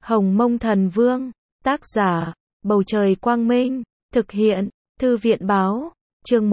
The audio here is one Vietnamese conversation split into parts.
Hồng Mông Thần Vương, tác giả, Bầu Trời Quang Minh, thực hiện, Thư viện Báo, chương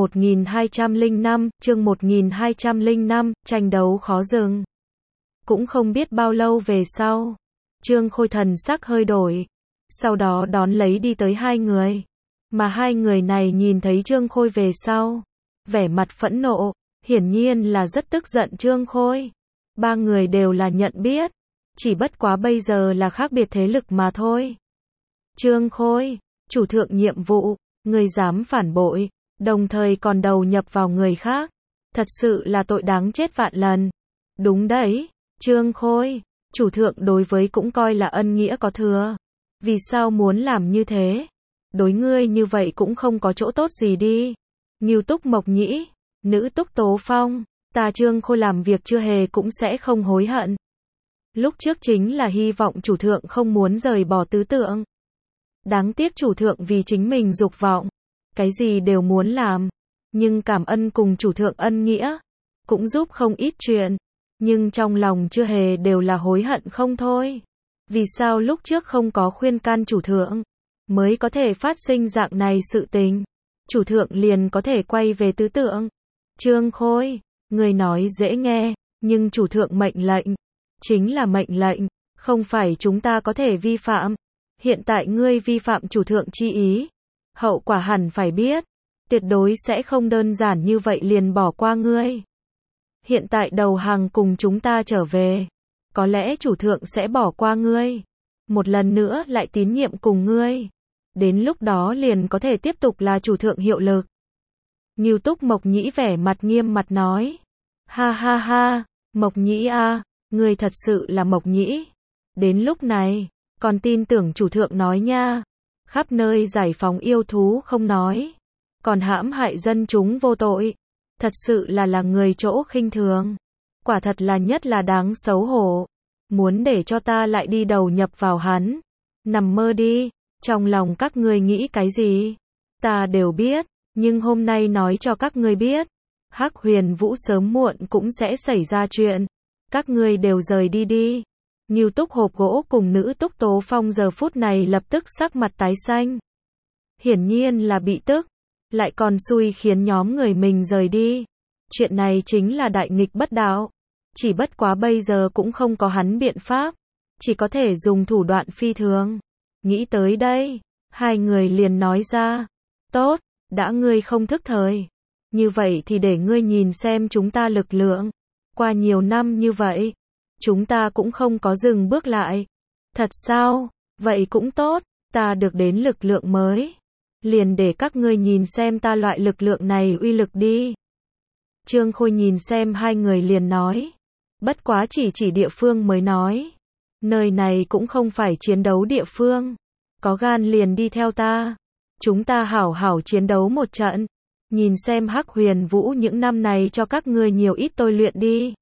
1205, tranh đấu khó dừng. Cũng không biết bao lâu về sau, Trương Khôi thần sắc hơi đổi, sau đó đón lấy đi tới hai người. Mà hai người này nhìn thấy Trương Khôi về sau, vẻ mặt phẫn nộ, hiển nhiên là rất tức giận Trương Khôi. Ba người đều là nhận biết, chỉ bất quá bây giờ là khác biệt thế lực mà thôi. Trương Khôi, chủ thượng nhiệm vụ, người dám phản bội, đồng thời còn đầu nhập vào người khác, thật sự là tội đáng chết vạn lần. Đúng đấy, Trương Khôi, chủ thượng đối với cũng coi là ân nghĩa có thừa. Vì sao muốn làm như thế? Đối ngươi như vậy cũng không có chỗ tốt gì đi. Ngưu Túc Mộc Nhĩ, nữ Túc Tố Phong, ta Trương Khôi làm việc chưa hề cũng sẽ không hối hận. Lúc trước chính là hy vọng chủ thượng không muốn rời bỏ tứ tượng. Đáng tiếc chủ thượng vì chính mình dục vọng, cái gì đều muốn làm, nhưng cảm ơn cùng chủ thượng ân nghĩa, cũng giúp không ít chuyện, nhưng trong lòng chưa hề đều là hối hận không thôi. Vì sao lúc trước không có khuyên can chủ thượng, mới có thể phát sinh dạng này sự tình, chủ thượng liền có thể quay về tứ tượng. Trương Khôi, người nói dễ nghe, nhưng chủ thượng mệnh lệnh, chính là mệnh lệnh, không phải chúng ta có thể vi phạm. Hiện tại ngươi vi phạm chủ thượng chi ý, hậu quả hẳn phải biết, tuyệt đối sẽ không đơn giản như vậy liền bỏ qua ngươi. Hiện tại đầu hàng cùng chúng ta trở về, có lẽ chủ thượng sẽ bỏ qua ngươi, một lần nữa lại tín nhiệm cùng ngươi. Đến lúc đó liền có thể tiếp tục là chủ thượng hiệu lực. Ngưu Túc Mộc Nhĩ vẻ mặt nghiêm mặt nói. Ha ha ha, Mộc Nhĩ a, ngươi thật sự là Mộc Nhĩ. Đến lúc này, còn tin tưởng chủ thượng nói nha. Khắp nơi giải phóng yêu thú không nói, còn hãm hại dân chúng vô tội. Thật sự là người chỗ khinh thường. Quả thật là nhất là đáng xấu hổ. Muốn để cho ta lại đi đầu nhập vào hắn. Nằm mơ đi, trong lòng các ngươi nghĩ cái gì? Ta đều biết, nhưng hôm nay nói cho các ngươi biết. Hắc Huyền Vũ sớm muộn cũng sẽ xảy ra chuyện. Các ngươi đều rời đi đi. Ngưu Túc Hộp Gỗ cùng nữ Túc Tố Phong giờ phút này lập tức sắc mặt tái xanh. Hiển nhiên là bị tức, lại còn xui khiến nhóm người mình rời đi. Chuyện này chính là đại nghịch bất đạo. Chỉ bất quá bây giờ cũng không có hắn biện pháp, chỉ có thể dùng thủ đoạn phi thường. Nghĩ tới đây, hai người liền nói ra, tốt, đã ngươi không thức thời, như vậy thì để ngươi nhìn xem chúng ta lực lượng. Qua nhiều năm như vậy, chúng ta cũng không có dừng bước lại. Thật sao? Vậy cũng tốt, ta được đến lực lượng mới. Liền để các ngươi nhìn xem ta loại lực lượng này uy lực đi. Trương Khôi nhìn xem hai người liền nói. Bất quá chỉ địa phương mới nói. Nơi này cũng không phải chiến đấu địa phương. Có gan liền đi theo ta. Chúng ta hảo hảo chiến đấu một trận. Nhìn xem Hắc Huyền Vũ những năm này cho các ngươi nhiều ít tôi luyện đi.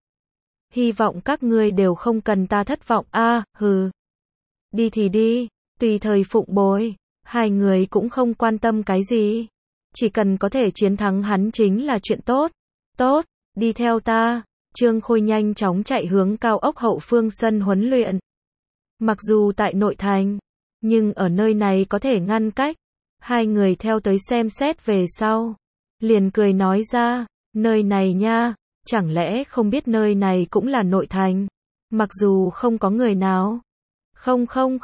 Hy vọng các ngươi đều không cần ta thất vọng hừ. Đi thì đi, tùy thời phụng bồi. Hai người cũng không quan tâm cái gì. Chỉ cần có thể chiến thắng hắn chính là chuyện tốt. Tốt, đi theo ta. Trương Khôi nhanh chóng chạy hướng cao ốc hậu phương sân huấn luyện. Mặc dù tại nội thành, nhưng ở nơi này có thể ngăn cách. Hai người theo tới xem xét về sau. Liền cười nói ra, nơi này nha, chẳng lẽ không biết nơi này cũng là nội thành. Mặc dù không có người nào. Không,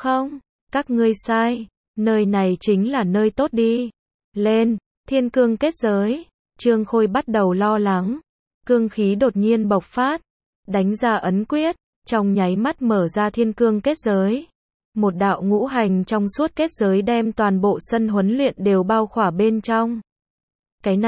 các ngươi sai. Nơi này chính là nơi tốt đi. Lên, thiên cương kết giới. Trương Khôi bắt đầu lo lắng. Cương khí đột nhiên bộc phát. Đánh ra ấn quyết. Trong nháy mắt mở ra thiên cương kết giới. Một đạo ngũ hành trong suốt kết giới đem toàn bộ sân huấn luyện đều bao khỏa bên trong. Cái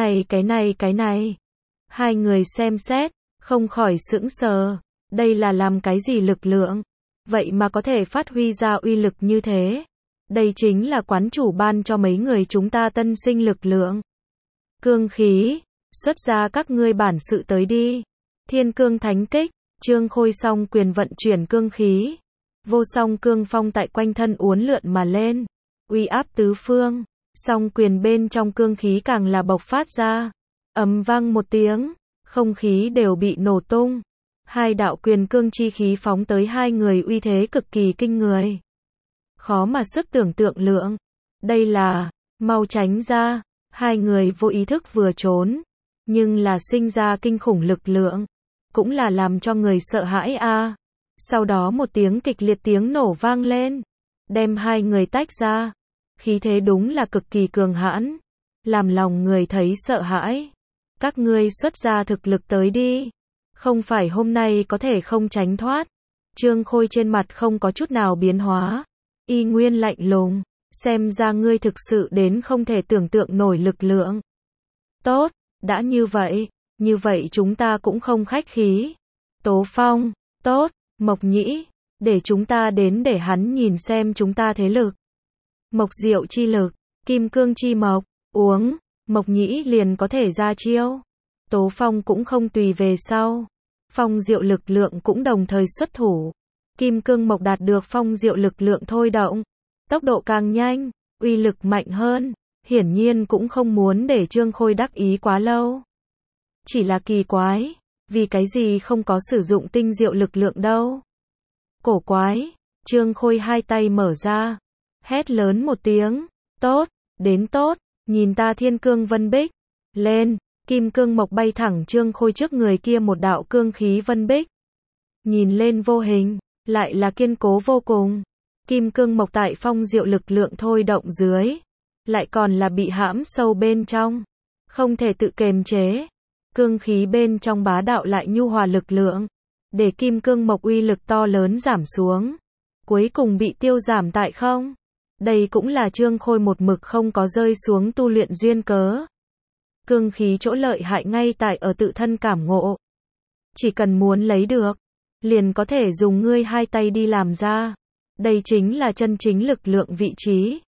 này. Hai người xem xét, không khỏi sững sờ. Đây là làm cái gì lực lượng? Vậy mà có thể phát huy ra uy lực như thế. Đây chính là quán chủ ban cho mấy người chúng ta tân sinh lực lượng. Cương khí, xuất ra các ngươi bản sự tới đi. Thiên cương thánh kích, Trương Khôi song quyền vận chuyển cương khí. Vô song cương phong tại quanh thân uốn lượn mà lên. Uy áp tứ phương, song quyền bên trong cương khí càng là bộc phát ra. Ầm vang một tiếng, không khí đều bị nổ tung. Hai đạo quyền cương chi khí phóng tới hai người uy thế cực kỳ kinh người. khó mà sức tưởng tượng lượng. Đây là, mau tránh ra, hai người vô ý thức vừa trốn, nhưng là sinh ra kinh khủng lực lượng, cũng là làm cho người sợ hãi a. Sau đó một tiếng kịch liệt tiếng nổ vang lên, đem hai người tách ra, khí thế đúng là cực kỳ cường hãn, làm lòng người thấy sợ hãi. Các ngươi xuất ra thực lực tới đi, không phải hôm nay có thể không tránh thoát. Trương Khôi trên mặt không có chút nào biến hóa, y nguyên lạnh lùng, xem ra ngươi thực sự đến không thể tưởng tượng nổi lực lượng. Tốt, đã như vậy chúng ta cũng không khách khí. Tố Phong, tốt, Mộc Nhĩ, để chúng ta đến để hắn nhìn xem chúng ta thế lực. Mộc Diệu chi lực, Kim Cương chi mộc, uống, Mộc Nhĩ liền có thể ra chiêu. Tố Phong cũng không tùy về sau. Phong Diệu lực lượng cũng đồng thời xuất thủ. Kim Cương mộc đạt được Phong Diệu lực lượng thôi động, tốc độ càng nhanh, uy lực mạnh hơn, hiển nhiên cũng không muốn để Trương Khôi đắc ý quá lâu. Chỉ là kỳ quái, vì cái gì không có sử dụng tinh diệu lực lượng đâu? Cổ quái, Trương Khôi hai tay mở ra, hét lớn một tiếng, tốt, đến tốt, nhìn ta Thiên Cương Vân Bích, lên, Kim Cương mộc bay thẳng Trương Khôi trước người kia một đạo cương khí vân bích. Nhìn lên vô hình, lại là kiên cố vô cùng. Kim Cương mộc tại Phong Diệu lực lượng thôi động dưới, lại còn là bị hãm sâu bên trong, không thể tự kiềm chế. Cương khí bên trong bá đạo lại nhu hòa lực lượng, để Kim Cương mộc uy lực to lớn giảm xuống, cuối cùng bị tiêu giảm tại không. Đây cũng là Trương Khôi một mực không có rơi xuống tu luyện duyên cớ. Cương khí chỗ lợi hại ngay tại ở tự thân cảm ngộ. Chỉ cần muốn lấy được, liền có thể dùng ngươi hai tay đi làm ra. Đây chính là chân chính lực lượng vị trí.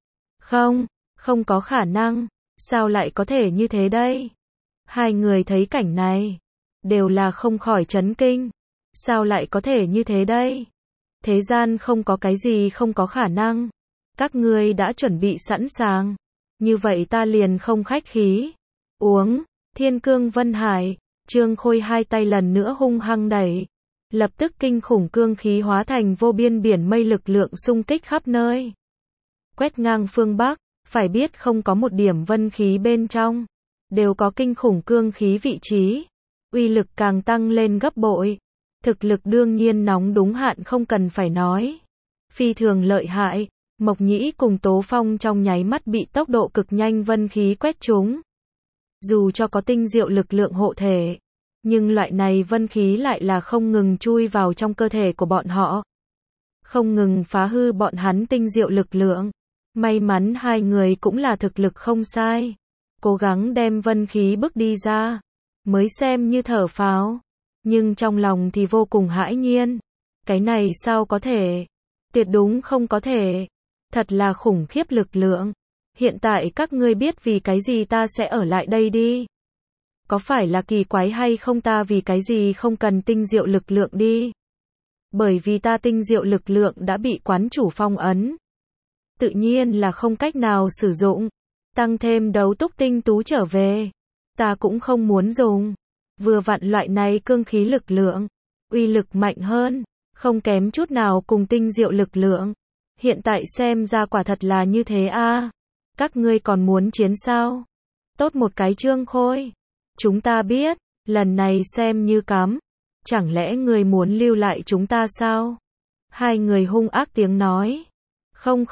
Không có khả năng, sao lại có thể như thế đây? Hai người thấy cảnh này, đều là không khỏi chấn kinh. Sao lại có thể như thế đây? Thế gian không có cái gì không có khả năng. Các ngươi đã chuẩn bị sẵn sàng. Như vậy ta liền không khách khí. Uống, Thiên Cương Vân Hải, Trương Khôi hai tay lần nữa hung hăng đẩy. Lập tức kinh khủng cương khí hóa thành vô biên biển mây lực lượng xung kích khắp nơi. Quét ngang phương Bắc, phải biết không có một điểm vân khí bên trong. Đều có kinh khủng cương khí vị trí. Uy lực càng tăng lên gấp bội. Thực lực đương nhiên nóng đúng hạn không cần phải nói. Phi thường lợi hại, Mộc Nhĩ cùng Tố Phong trong nháy mắt bị tốc độ cực nhanh vân khí quét trúng. Dù cho có tinh diệu lực lượng hộ thể, nhưng loại này vân khí lại là không ngừng chui vào trong cơ thể của bọn họ. Không ngừng phá hư bọn hắn tinh diệu lực lượng. May mắn hai người cũng là thực lực không sai. Cố gắng đem vân khí bước đi ra. Mới xem như thở phào. Nhưng trong lòng thì vô cùng hãi nhiên. Cái này sao có thể? Tuyệt đúng không có thể. Thật là khủng khiếp lực lượng. Hiện tại các ngươi biết vì cái gì ta sẽ ở lại đây đi. Có phải là kỳ quái hay không ta vì cái gì không cần tinh diệu lực lượng đi? Bởi vì ta tinh diệu lực lượng đã bị quán chủ phong ấn. Tự nhiên là không cách nào sử dụng. Tăng thêm đấu túc tinh tú trở về. Ta cũng không muốn dùng. Vừa vặn loại này cương khí lực lượng. Uy lực mạnh hơn. Không kém chút nào cùng tinh diệu lực lượng. Hiện tại xem ra quả thật là như thế a. Các ngươi còn muốn chiến sao? Tốt một cái Trương Khôi. Chúng ta biết, lần này xem như cắm. Chẳng lẽ ngươi muốn lưu lại chúng ta sao? Hai người hung ác tiếng nói. Không,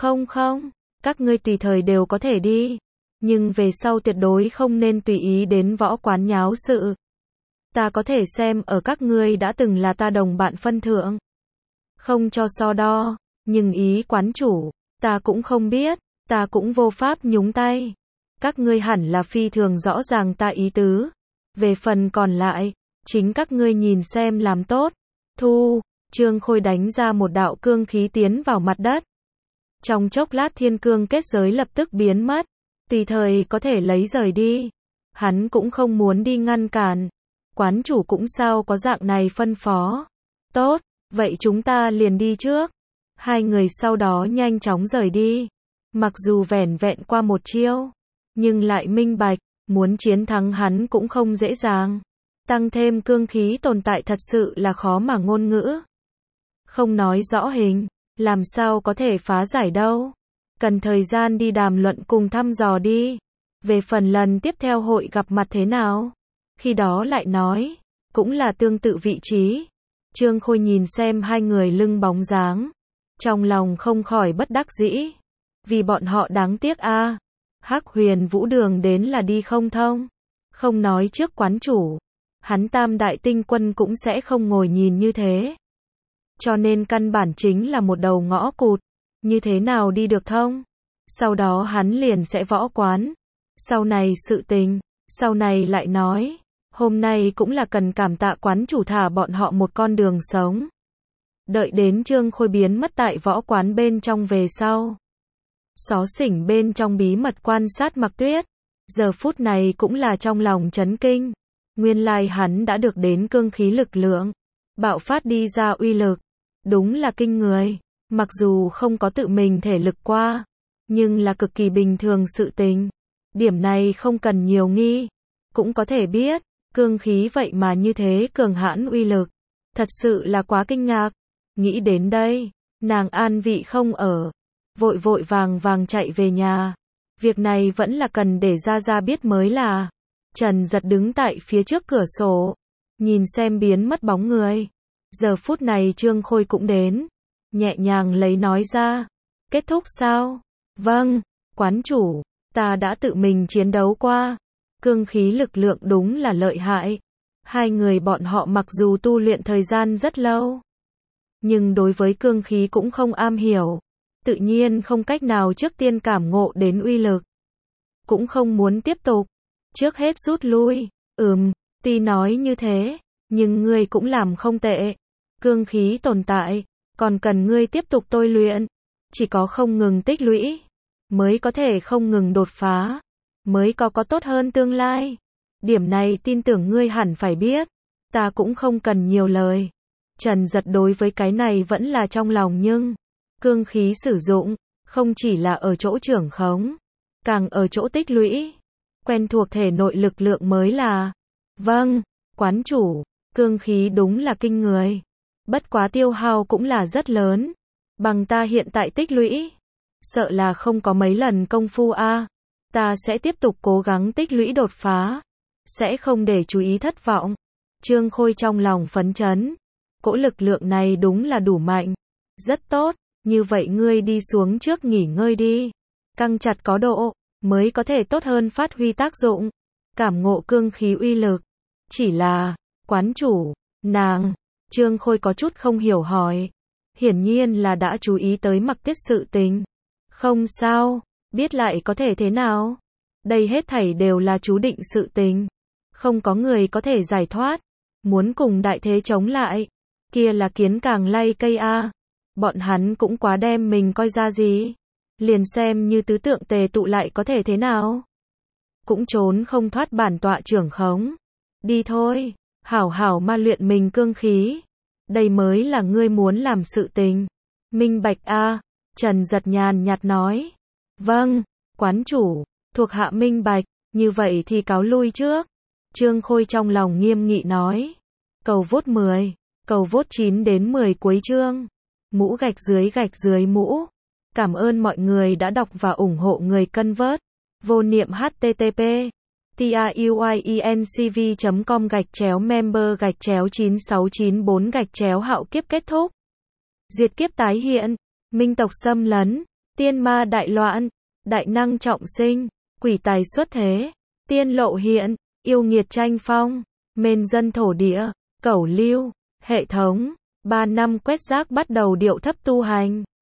các ngươi tùy thời đều có thể đi. Nhưng về sau tuyệt đối không nên tùy ý đến võ quán nháo sự. Ta có thể xem ở các ngươi đã từng là ta đồng bạn phân thượng. Không cho so đo, nhưng ý quán chủ, ta cũng không biết, ta cũng vô pháp nhúng tay. Các ngươi hẳn là phi thường rõ ràng ta ý tứ. Về phần còn lại, chính các ngươi nhìn xem làm tốt. Thu, Trương Khôi đánh ra một đạo cương khí tiến vào mặt đất. Trong chốc lát thiên cương kết giới lập tức biến mất, tùy thời có thể lấy rời đi. Hắn cũng không muốn đi ngăn cản. Quán chủ cũng sao có dạng này phân phó. Tốt, vậy chúng ta liền đi trước. Hai người sau đó nhanh chóng rời đi. Mặc dù vẻn vẹn qua một chiêu, nhưng lại minh bạch, muốn chiến thắng hắn cũng không dễ dàng. Tăng thêm cương khí tồn tại thật sự là khó mà ngôn ngữ. Không nói rõ hình, làm sao có thể phá giải đâu. Cần thời gian đi đàm luận cùng thăm dò đi. Về phần lần tiếp theo hội gặp mặt thế nào, khi đó lại nói, cũng là tương tự vị trí. Trương Khôi nhìn xem hai người lưng bóng dáng, trong lòng không khỏi bất đắc dĩ, vì bọn họ đáng tiếc a. Hắc Huyền Vũ đường đến là đi không thông, không nói trước quán chủ, hắn Tam Đại Tinh Quân cũng sẽ không ngồi nhìn như thế. Cho nên căn bản chính là một đầu ngõ cụt, như thế nào đi được thông. Sau đó hắn liền sẽ võ quán. Sau này sự tình, sau này lại nói, hôm nay cũng là cần cảm tạ quán chủ thả bọn họ một con đường sống. Đợi đến Trương Khôi biến mất tại võ quán bên trong về sau. Xó xỉnh bên trong bí mật quan sát Mặc Tuyết, giờ phút này cũng là trong lòng chấn kinh. Nguyên lai hắn đã được đến cương khí lực lượng, bạo phát đi ra uy lực, đúng là kinh người. Mặc dù không có tự mình thể lực qua, nhưng là cực kỳ bình thường sự tình. Điểm này không cần nhiều nghi, cũng có thể biết, cương khí vậy mà như thế cường hãn uy lực. Thật sự là quá kinh ngạc. Nghĩ đến đây, nàng an vị không ở, vội vội vàng vàng chạy về nhà. Việc này vẫn là cần để Gia biết mới là. Trần Giật đứng tại phía trước cửa sổ, nhìn xem biến mất bóng người. Giờ phút này Trương Khôi cũng đến, nhẹ nhàng lấy nói ra. Kết thúc sao? Vâng, quán chủ, ta đã tự mình chiến đấu qua. Cương khí lực lượng đúng là lợi hại. Hai người bọn họ mặc dù tu luyện thời gian rất lâu, nhưng đối với cương khí cũng không am hiểu. Tự nhiên không cách nào trước tiên cảm ngộ đến uy lực. Cũng không muốn tiếp tục. Trước hết rút lui. Tuy nói như thế, nhưng ngươi cũng làm không tệ. Cương khí tồn tại, còn cần ngươi tiếp tục tôi luyện. Chỉ có không ngừng tích lũy, mới có thể không ngừng đột phá, mới có tốt hơn tương lai. Điểm này tin tưởng ngươi hẳn phải biết. Ta cũng không cần nhiều lời. Trần Giật đối với cái này vẫn là trong lòng nhưng cương khí sử dụng, không chỉ là ở chỗ trưởng khống, càng ở chỗ tích lũy. Quen thuộc thể nội lực lượng mới là. Vâng, quán chủ, cương khí đúng là kinh người. Bất quá tiêu hao cũng là rất lớn. Bằng ta hiện tại tích lũy, sợ là không có mấy lần công phu a. Ta sẽ tiếp tục cố gắng tích lũy đột phá, sẽ không để chú ý thất vọng. Trương Khôi trong lòng phấn chấn. Cỗ lực lượng này đúng là đủ mạnh. Rất tốt, như vậy ngươi đi xuống trước nghỉ ngơi đi. Căng chặt có độ, mới có thể tốt hơn phát huy tác dụng. Cảm ngộ cương khí uy lực. Chỉ là, quán chủ, nàng, Trương Khôi có chút không hiểu hỏi. Hiển nhiên là đã chú ý tới Mặc Tuyết sự tình. Không sao, biết lại có thể thế nào. Đây hết thảy đều là chú định sự tình. Không có người có thể giải thoát. Muốn cùng đại thế chống lại, kia là kiến càng lay cây a. Bọn hắn cũng quá đem mình coi ra gì. Liền xem như tứ tượng tề tụ lại có thể thế nào. Cũng trốn không thoát bản tọa trưởng khống. Đi thôi, hảo hảo ma luyện mình cương khí. Đây mới là ngươi muốn làm sự tình. Minh bạch a. Trần Giật nhàn nhạt nói. Vâng, quán chủ, thuộc hạ minh bạch, như vậy thì cáo lui trước. Trương Khôi trong lòng nghiêm nghị nói. Cầu vote 10, cầu vote 9 đến 10 cuối chương. Mũ gạch dưới mũ. Cảm ơn mọi người đã đọc và ủng hộ người cân vớt. Vô niệm http truyencv.com/member/9694 hạo kiếp kết thúc. Diệt kiếp tái hiện. Minh tộc xâm lấn. Tiên ma đại loạn. Đại năng trọng sinh. Quỷ tài xuất thế. Tiên lộ hiện. Yêu nghiệt tranh phong. Mên dân thổ địa. Cẩu lưu. Hệ thống. 3 năm quét rác bắt đầu điệu thấp tu hành.